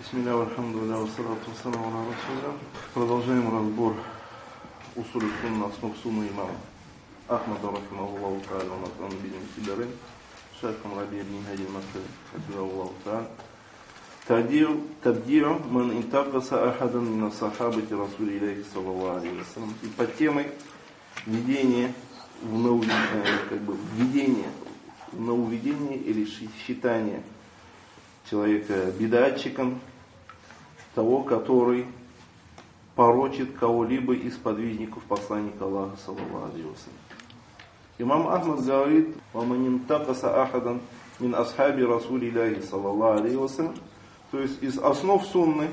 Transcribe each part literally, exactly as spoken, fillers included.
Бисмилля, алхамдулилля, вассалату вассаламу аля расулилля. Продолжаем разбор усуль сунна, основ сунны имама Ахмада рахимахуллаху та'аля, у нас он видим Сидарин, шейхом Раби ибн Хади Макки, хafизахуллаху та'аля. Табди'у ман интакаса ахадан мина сахабати Расулиллахи саллаллаху алейхи ва саллям. И под темой введение в нововведение, как бы введение в нововведение или считание человека бедатчиком, того, который порочит кого-либо из подвижников посланника Аллаха саллаллаху алейхи ва саллям. Имам Ахмад говорит: «Ваман интакаса ахадан мин асхаби Расулиллахи саллаллаху алейхи ва саллям». То есть из основ сунны,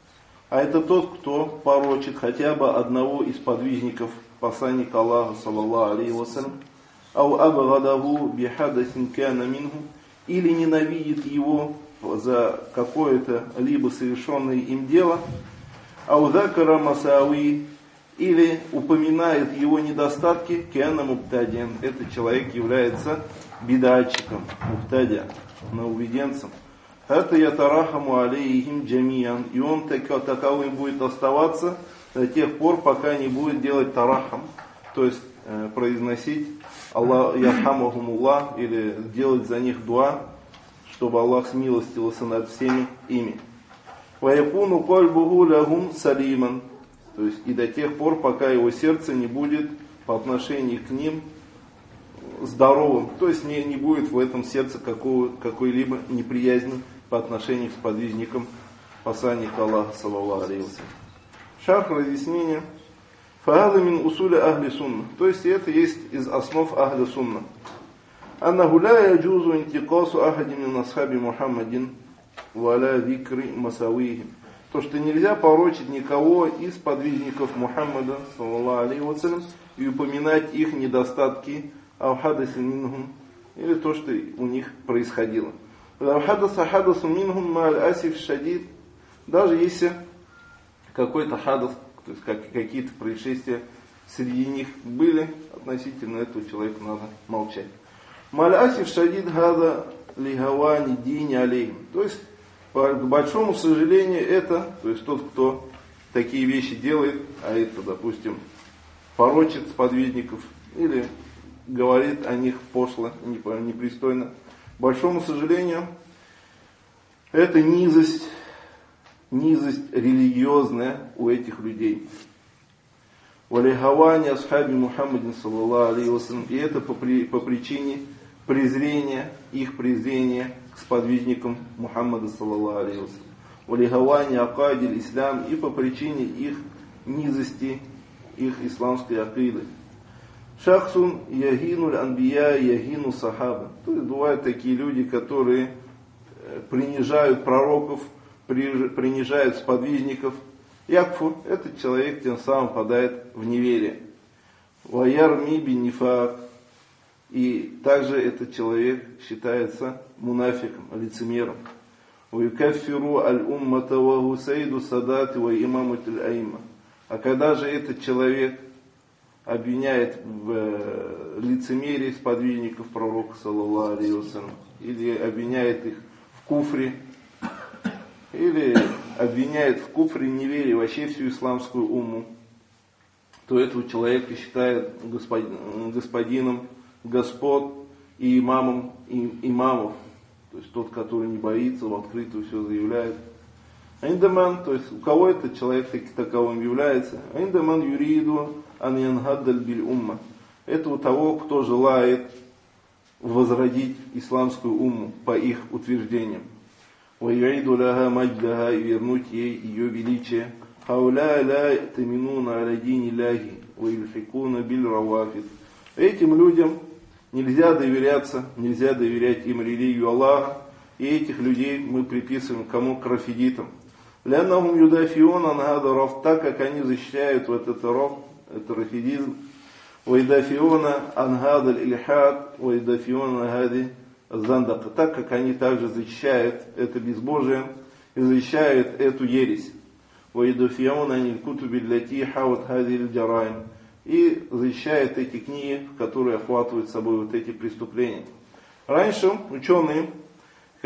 а это тот, кто порочит хотя бы одного из подвижников посланника Аллаха саллаллаху алейхи ва саллям, ау абгадаху бихадасин кана минху, или ненавидит его за какое-то либо совершенное им дело, ау закара масауи, или упоминает его недостатки, кана муптадиан, этот человек является бедатчиком, муптадиан, нововведенцем. Это ятарахаму алейхим джамиян, и он таковым будет оставаться до тех пор, пока не будет делать тарахам, то есть э, произносить Аллах ярхамахумуллах, или делать за них дуа, чтобы Аллах смилостивился над всеми ими. Ваякуну кальбуху лягум салиман, то есть и до тех пор, пока его сердце не будет по отношению к ним здоровым, то есть не, не будет в этом сердце какого, какой-либо неприязни по отношению к подвижникам посланника Аллаха саллаллаху алейхи ва саллям. Шарх, разъяснение. Фахада мин усуля ахли сунна, то есть это есть из основ ахли сунна. Аннаху ла яджузу интикасу ахади мин асхаби Мухаммадин валя викри масавихим. То, что нельзя порочить никого из подвижников Мухаммада саллаллаху алейхи ва саллям и упоминать их недостатки авхадаси минхум, или то, что у них происходило. Авхадаса хадасу минхум ма'аль асиф шадид, даже если какой-то хадас, то есть как, какие-то происшествия среди них были, относительно этого человека надо молчать. Ма'аль асиф шадид хада лигавани дини алейхим, то есть к большому сожалению это, то есть тот, кто такие вещи делает, а это, допустим, порочит сподвижников или говорит о них пошло, непристойно. К большому сожалению, это низость, низость религиозная у этих людей. Валихавани асхаби Мухаммадин саллаллаху алейхи ва саллям, и это по, при, по причине презрения, их презрения к сподвижникам Мухаммада саллаллаху алейхи ва саллям. Валихавани акадиль ислам, и по причине их низости, их исламской акиды. Шахсун ягинуль анбия ягину сахаба. То есть бывают такие люди, которые принижают пророков, принижают сподвижников. Якфу, этот человек тем самым падает в неверие. Ваярми бин нифак. И также этот человек считается мунафиком, лицемером. Ваюкаффиру аль-уммата ва гусейду садати ва имаматуль аимма. А когда же этот человек обвиняет в лицемерии сподвижников пророка саллаллаху алейхи ва саллям, или обвиняет их в куфре, или обвиняет в куфре, неверии вообще всю исламскую умму, то этого человека считает господин, господином господ и имамом и, имамов, то есть тот, который не боится, в открытую все заявляет. Айндаман, то есть у кого этот человек таковым является? Айндаман юриду ан янгаддаль биль умма. Это у того, кто желает возродить исламскую умму по их утверждениям. Ваюиду ляха мадждаха, и вернуть ей ее величие. Хауля ля таминуна аля дини ляхи, ваюльфикуна биль равафид. Этим людям нельзя доверяться, нельзя доверять им религию Аллаха. И этих людей мы приписываем кому? К рафидитам. Ляннахум юдафион ан хада раф, так как они защищают вот этот раф, это рафидизм. Вайдафиона ан хада ильхад, вайдафиона ан хади зандака, так как они также защищают это безбожие и защищают эту ересь. Вайдафиона ан кутуби лати хават хади джарайм, и защищают эти книги, которые охватывают собой вот эти преступления. Раньше ученые,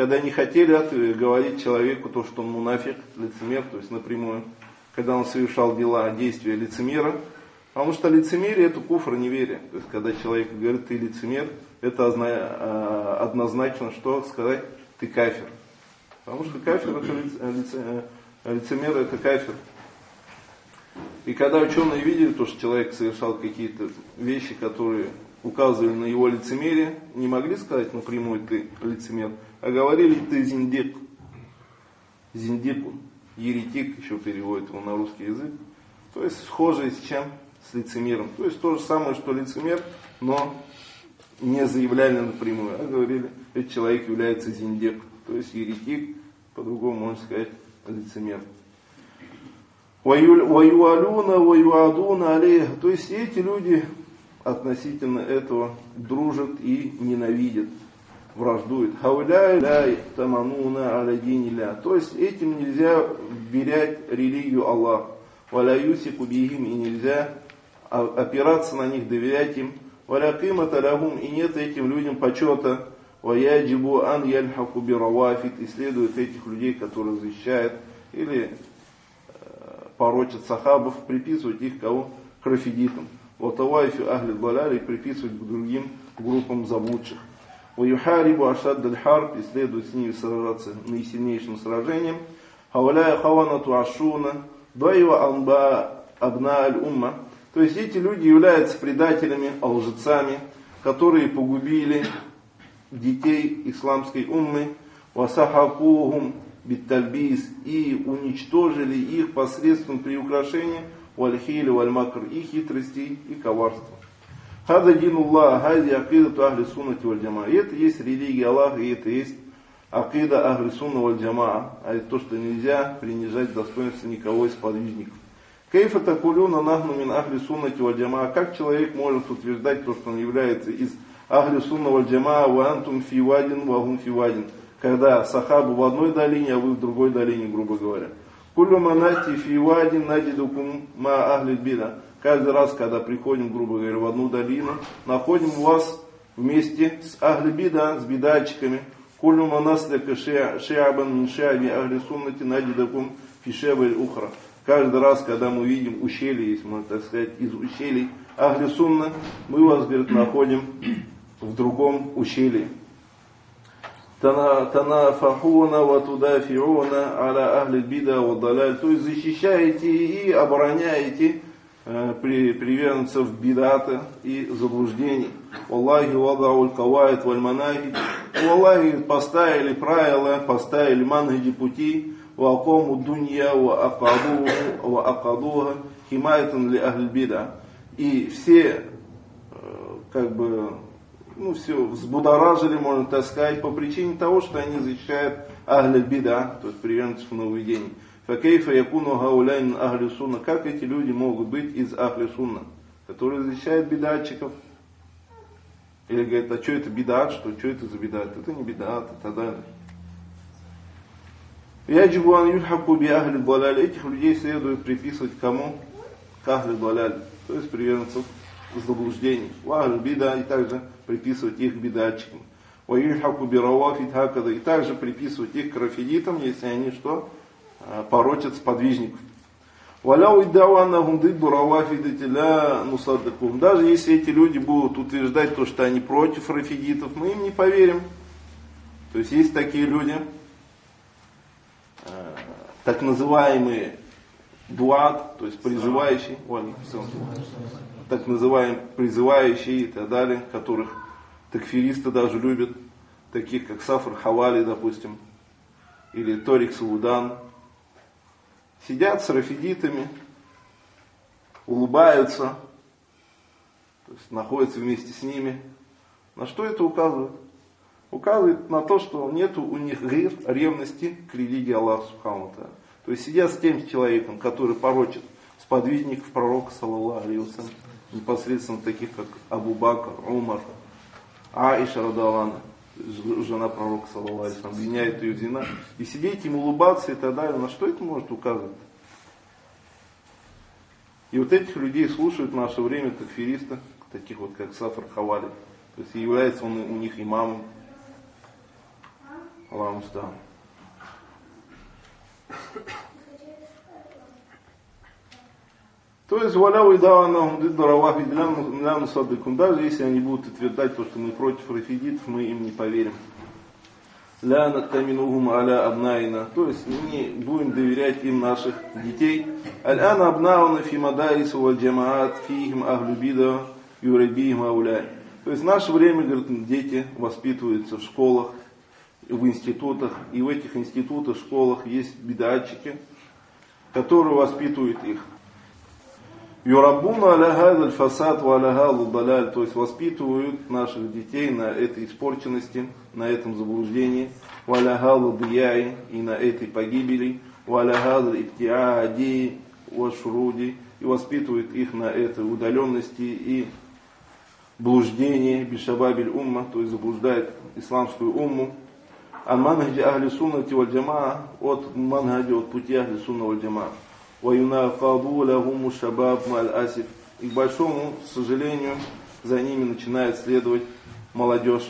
когда не хотели говорить человеку то, что он мунафик, лицемер, то есть напрямую, когда он совершал дела, действия лицемера. Потому что лицемерие это куфр, неверие. То есть когда человек говорит, ты лицемер, это однозначно что сказать, ты кафир. Потому что кафир это лицемер, лицемер это кафир. И когда ученые видели то, что человек совершал какие-то вещи, которые указывали на его лицемерие, не могли сказать напрямую ты лицемер, а говорили ты зиндик. Зиндику, еретик, еще переводит его на русский язык. То есть схожий с чем? С лицемером. То есть то же самое, что лицемер, но не заявляли напрямую, а говорили, этот человек является зиндик. То есть еретик, по-другому можно сказать, лицемер. Ваюалюна, ваюадуна алейх. То есть эти люди относительно этого дружат и ненавидят, враждуют. Хауляй ля тамануна аля динилля. То есть этим нельзя вверять религию Аллаха. Валя юсику бихим, и нельзя опираться на них, доверять им. Валя кимата лягум, и нет этим людям почета. Ваяджибу ан яльхаку биравафит, и следует этих людей, которые защищают или порочат сахабов, приписывать их кого? К рафидитам. Ватавайфи ахли даляли, приписывать к другим группам заблудших. Ваюхарибу ашад аль-харб, и следует с ними сражаться наисильнейшим сражением. Хаваляя хаванату ашуна, дайва анба абна аль-умма. То есть эти люди являются предателями, лжецами, которые погубили детей исламской уммы. Васахакухум биттальбис, и уничтожили их посредством приукрашения, вальхили вальмакр, и хитростей, и коварства. Хада динуллах, хади акидату ахли суннати валь джамаа. И это есть религия Аллаха, и это есть акида ахли сунна валь джамаа. А это то, что нельзя принижать достоинство никого из подвижников. Кейфа такулюна нахну мин ахли суннати валь джамаа. Как человек может утверждать то, что он является из ахли сунна валь джамаа, ва антум фи вадин, ва гум фи вадин. Когда сахабы в одной долине, а вы в другой долине, грубо говоря. Кулю манати фи вадин надидукум ма ахли бида. Каждый раз, когда приходим, грубо говоря, в одну долину, находим вас вместе с ахли бида, с бидачиками. Кулю манаслика шиабан мин шиаби ахли суннати надидукум фи шиабаль ухра. Каждый раз, когда мы видим ущелье, если можно так сказать, из ущелий ахли сунна, мы вас, говорит, находим в другом ущелье. Танафахуна ва тудафиуна аля ахли бида ва даляль. То есть защищаете и обороняете э, при, приверженцев бидата и заблуждений. Аллахи вадауль кавайт валь манахи. Аллахи поставили правила, поставили манхаджи пути. Ва акому дунья ва акадуха химайтан ли ахли бида. И все э, как бы ну все, взбудоражили, можно так сказать, по причине того, что они защищают ахль бида, то есть приверженцев нововведений. Факейфа якуну гауляйн ахли сунна. Как эти люди могут быть из ахли сунна, которые защищают бидатчиков? Или говорят, а что это бидат, что, что это за бидат? Это не бидат, и так далее. Яджибу ан юльхаку би ахли даляль. Этих людей следует приписывать кому? К ахли даляль, то есть приверженцев заблуждений. Ахль бида, и также приписывать их бидатчикам. Ваюльхаку би равафид хакада, и также приписывать их к рафидитам, если они что? Порочат сподвижников. Валяу иддауаннахум дидду равафидати ля нусаддакум. Даже если эти люди будут утверждать то, что они против рафидитов, мы им не поверим. То есть есть такие люди, так называемые дуат, то есть призывающие, так называемые призывающие и так далее, которых такфиристы даже любят, таких как Сафр Хавали, допустим, или Торик Саудан, сидят с рафидитами, улыбаются, то есть находятся вместе с ними. На что это указывает? Указывает на то, что нет у них гир, ревности к религии Аллаха Субхану ва Тааля. То есть сидят с тем человеком, который порочит сподвижников пророка, саллаллаху алейхи ва саллям, непосредственно таких как Абу Бакр, Умар, Аиша радаллаху анха, жена пророка, саллаллаху алейхи ва саллям, обвиняет ее в зина, и сидеть им улыбаться и так далее. На что это может указывать? И вот этих людей слушают в наше время такфиристы, таких вот как Сафр Хавали, то есть является он у них имамом. Аллаху муста'ан. То есть, валяу и даванахум диддаравахи ляну садыкум. Даже если они будут утверждать то, что мы против рафидитов, мы им не поверим. Ля наттаминухум аля абнаина. То есть, мы не будем доверять им наших детей. Аль-ана абнауна фи мадарису валь джамаат фихим ахлю бида юрабихим ауляй. То есть, в наше время, говорят, дети воспитываются в школах, в институтах. И в этих институтах, школах есть бидатчики, которые воспитывают их. Юраббуна аля хазаль фасад ва аля хазаль даляль, то есть воспитывают наших детей на этой испорченности, на этом заблуждении, ва аля хазаль дияй, и на этой погибели, ва аля хазаль иптиаади ва шуруди, и воспитывают их на этой удаленности и блуждении, бишабабиль умма, то есть заблуждает исламскую умму. Ан манхаджи ахли суннати валь джамаа, от манхаджи, от пути ахли сунна валь джамаа. وَيُنَافَضُوا لَهُمُ الشَّبَابُ مَعَ الْأَسِفِ. И к большому сожалению за ними начинает следовать молодежь.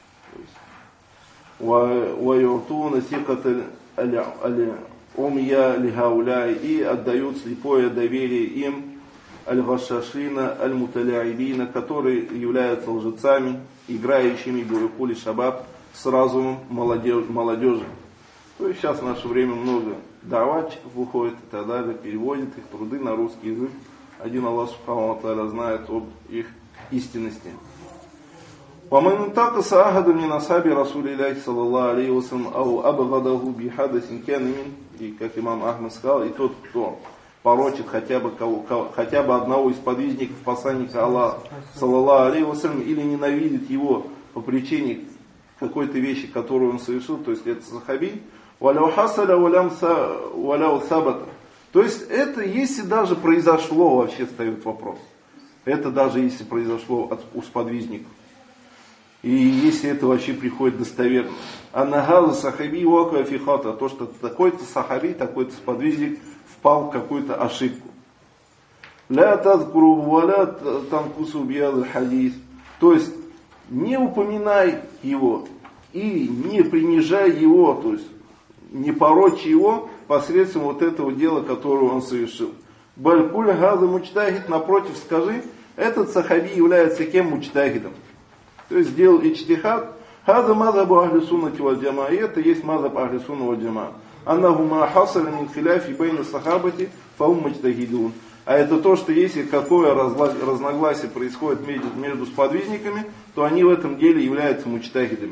وَيُعْطُونَ ثِقَةَ الْأُمْيَا لِهَؤُلَاءِ. И отдают слепое доверие им, аль-гашашина, аль-муталяибина, которые являются лжецами, играющими биукули шабаб, с разумом молодежи. То есть сейчас в наше время много даватчиков выходит и так далее, переводит их труды на русский язык. Один Аллах Субхану ва Тааля знает об их истинности. وَمَنْ انْتَقَصَ أَحَدٌ مِنْ أَصْحَابِ رَسُولِ اللَّهِ صَلَّى اللَّهُ عَلَيْهِ وَسَلَّمَ أَوْ أَبْغَضَهُ بِحَدَثٍ كَانَ مِنْهُ. И как имам Ахмад сказал, и тот, кто порочит хотя бы, кого, хотя бы одного из подвижников посланника Аллаха, саллаллаху алейхи вассалям, или ненавидит его по причине какой-то вещи, которую он совершил, то есть это сахаби, валяу хасаля валяу сабата. То есть это если даже произошло, вообще встает вопрос. Это даже если произошло от, у сподвижников. И если это вообще приходит достоверно. Аннахаза сахаби уака фихата. То, что такой-то сахаби, такой-то сподвижник впал в какую-то ошибку. Ля тазкуру валя танкусу биядл хадис. То есть не упоминай его и не принижай его, то есть не порочи его посредством вот этого дела, которое он совершил. Балькуль газа мучтахид, напротив, скажи, этот сахаби является кем мучтахидом? То есть сделал ичтихад. Газа мазабу ахли суннати валь джамаа. И это есть мазаб ахли сунна валь джамаа. Аннаху ма хасаля мин хиляфи байна сахабати фаум мучтахидун. А это то, что если какое разногласие происходит между, между сподвижниками, то они в этом деле являются мучтахидами.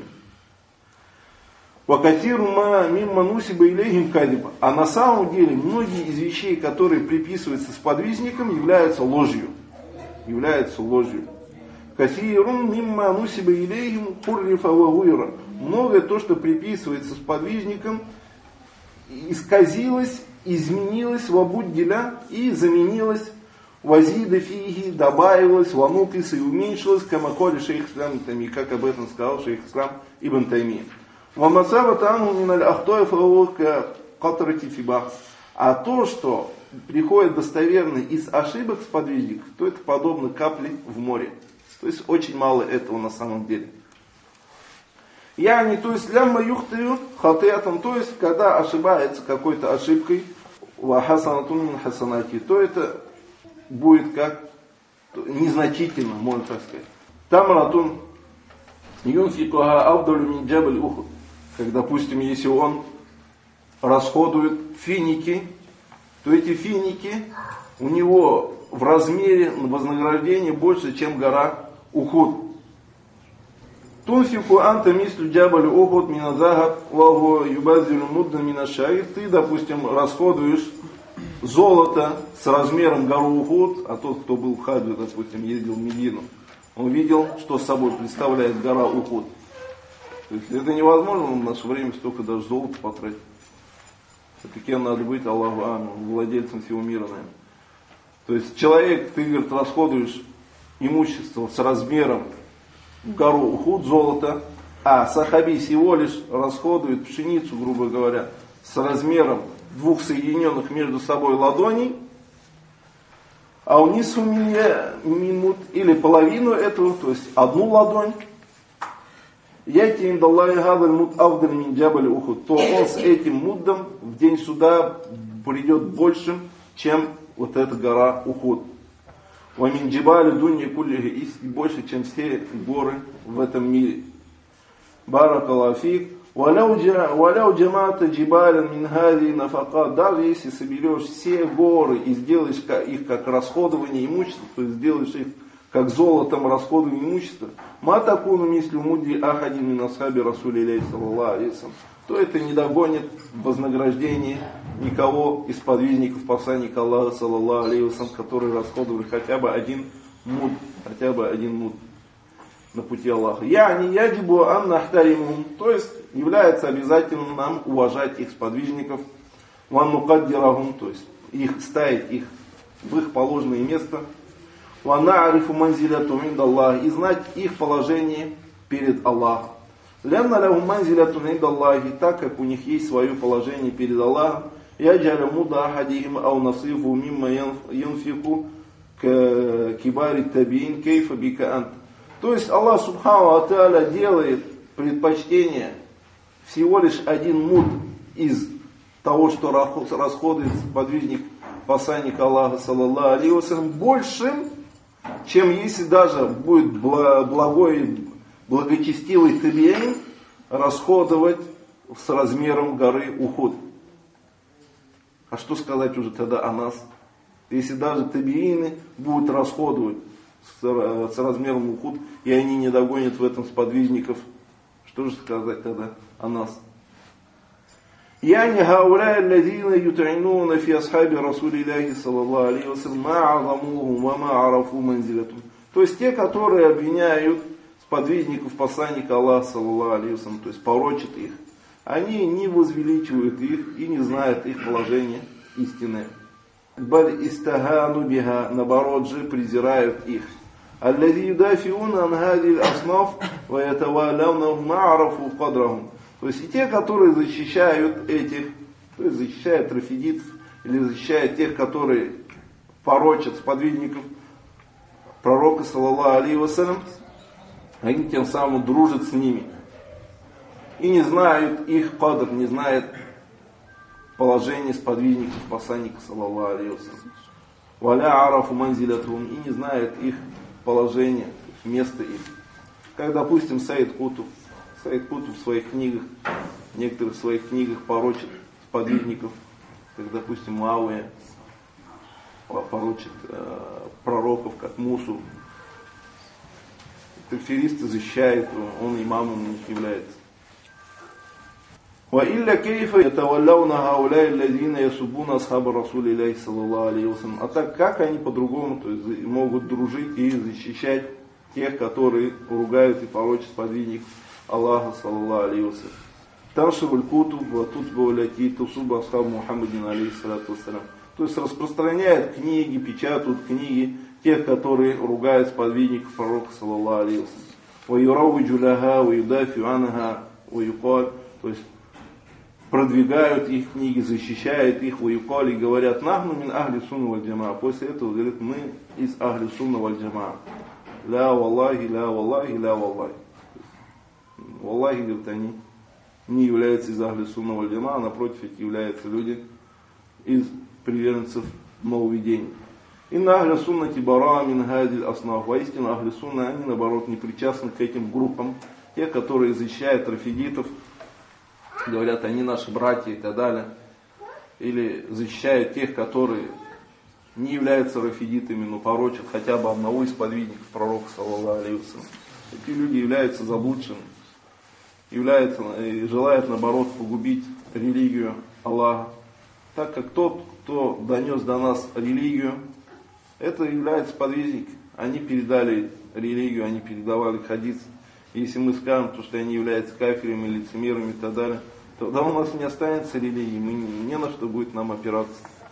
Вакатиру ма мимма нусиба илейхим кадиба. А на самом деле многие из вещей, которые приписываются сподвижникам, являются ложью. Являются ложью. Катирун мимма нусиба илейхим хуррифа ва гуйра. Многое то, что приписывается сподвижникам, исказилось, изменилось в абуддиля и заменилось вазида фиги, добавилось, ванукиса и уменьшилось, камаколи шейх ислам ибн Тайми, как об этом сказал шейх ислам ибн Тайми. А то, что приходит достоверно из ошибок сподвижников, то это подобно капле в море. То есть очень мало этого на самом деле. Я не, то есть лямма юхтаю хатиатом, то есть когда ошибается какой-то ошибкой, вахасанатун мин хасанати, то это будет как незначительно, можно так сказать. Тамратун юнфикуха авдалю мин джабаль ухуд. Как, допустим, если он расходует финики, то эти финики у него в размере вознаграждения больше, чем гора Ухуд. Тунфику анта мислю джабаль ухуд миназахаб ваго юбазилю мудда минашаир. Ты, допустим, расходуешь золото с размером гору Ухуд, а тот, кто был в хаджи, допустим, ездил в Медину, он видел, что собой представляет гора Ухуд. То есть это невозможно в наше время столько даже золота потратить. Это кем надо быть, Аллаху амин, владельцем всего мира, наверное. То есть человек, ты, говорит, расходуешь имущество с размером в гору Ухуд золота, а сахаби всего лишь расходует пшеницу, грубо говоря, с размером двух соединенных между собой ладоней, а у нису минут или половину этого, то есть одну ладонь, яти индаллахи гадаль муд авдаль мин джабаль Ухуд, то он с этим муддом в день суда придет большим, чем вот эта гора Ухуд. Ва мин джибали дунья куллихи, и больше, чем все горы в этом мире. Баракаллаху фик. Валяу джамата джибалян мин хади нафакат, даже если соберешь все горы и сделаешь их как расходование имущества, то есть сделаешь их как золотом расходование имущества, ма такуну мислю мудди ахадин мин асхаби расулилляхи саллаллаху алейхи вассалям, то это не догонит вознаграждение никого из подвижников посланника Аллаха саллаллаху алейхи вассалям, которые расходовали хотя бы один муд, хотя бы один муд на пути Аллаха. Я не яджибу ан нахтаримум, то есть является обязательным нам уважать их сподвижников, ван нукаддирахум, то есть их ставить их в их положенное место, ван наарифу манзиляту индаллах, и знать их положение перед Аллахом. Лянна лахум манзиляту индаллахи, так как у них есть свое положение перед Аллахом, яджаля муда ахадихим ау насифу мимма янфику к кибари табиин кейфа бика ант. То есть Аллах Субхану ва Тааля делает предпочтение всего лишь один муд из того, что расходует подвижник посланника Аллаха саллаллаху алейхи вассалям, большим, чем если даже будет благой, благочестивый табиин расходовать с размером горы Ухуд. А что сказать уже тогда о нас? Если даже табиины будут расходовать с размером Ухуд, и они не догонят в этом сподвижников, что же сказать тогда о нас? Яни гауля аллазина ютайнуна фи асхаби расулилляхи саллаллаху алейхи вассалям ма азамуху ва ма арафу манзилатум. То есть те, которые обвиняют сподвижников посланника Аллаха саллаллаху алейхи вассалям, то есть порочат их, они не возвеличивают их и не знают их положение истинное. Баль истагану биха, наоборот же презирают их. Аллази юдафиуна ан хадил аснаф ва ятавалявна ма'арафу кадрахум. То есть и те, которые защищают этих, то есть защищают рафидитов, или защищают тех, которые порочат сподвижников пророка саллаллаху алейхи вассалям, они тем самым дружат с ними. И не знают их кадр, не знают положение сподвижников посланника саллаллаху алейхи вассалям. Валя арафу манзилятум, и не знает их положение, место их. Как, допустим, Саид Кутуб. Саид Кутуб в своих книгах, в некоторых своих книгах порочит сподвижников, как, допустим, Муавия, порочит э, пророков, как Мусу. Такфиристы защищают, он имамом у них является. وإلا كيف يتولون هؤلاء الذين يسبون أصحاب رسول الله صلى الله عليه وسلم. А так как они по-другому, то есть могут дружить и защищать тех, которые ругают и порочат сподвижников Аллаха саллаллаху алейхи вассалям. Таншируль кутуб ва тутба ляти тусуба асхаб Мухаммадин алейхи салату вассалям. То есть распространяют книги, печатают книги тех, которые ругают сподвижников пророка саллаллаху алейхи вассалям. Ва юравиджу лаха ва юдафи анха ва юкаль, то есть продвигают их книги, защищают их, ваюкали, и говорят, нахну мин ахли сунна валь джамаа. После этого говорят, мы из ахли сунна валь джамаа. Ля валлахи, ля валлахи, ля валлахи. Валлахи, говорят, они не являются из ахли сунна валь джамаа, а напротив, эти являются люди из приверженцев нововведений. Инна ахли суннати бара мин хадиль аснаф. Воистину ахли сунна, они наоборот не причастны к этим группам, те, которые защищают рафидитов, говорят, они наши братья и так далее. Или защищают тех, которые не являются рафидитами, но порочат хотя бы одного из сподвижников пророка саллаллаху алейхи вассалям. Эти люди являются заблудшими, являются и желают наоборот погубить религию Аллаха. Так как тот, кто донес до нас религию, это является сподвижник. Они передали религию, они передавали хадис. Если мы скажем, то, что они являются кафирами, лицемерами и так далее, тогда у нас не останется религии, мы не, не на что будет нам опираться.